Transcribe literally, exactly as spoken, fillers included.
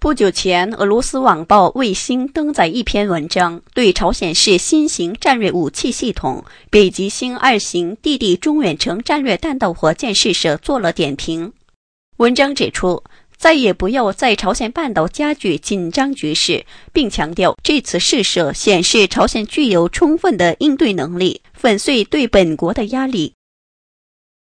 不久前，俄罗斯网报卫星登载一篇文章，对朝鲜市新型战略武器系统北极星二型地地中远程战略弹道火箭试射做了点评。文章指出，再也不要在朝鲜半岛加剧紧张局势，并强调这次试射显示朝鲜具有充分的应对能力，粉碎对本国的压力。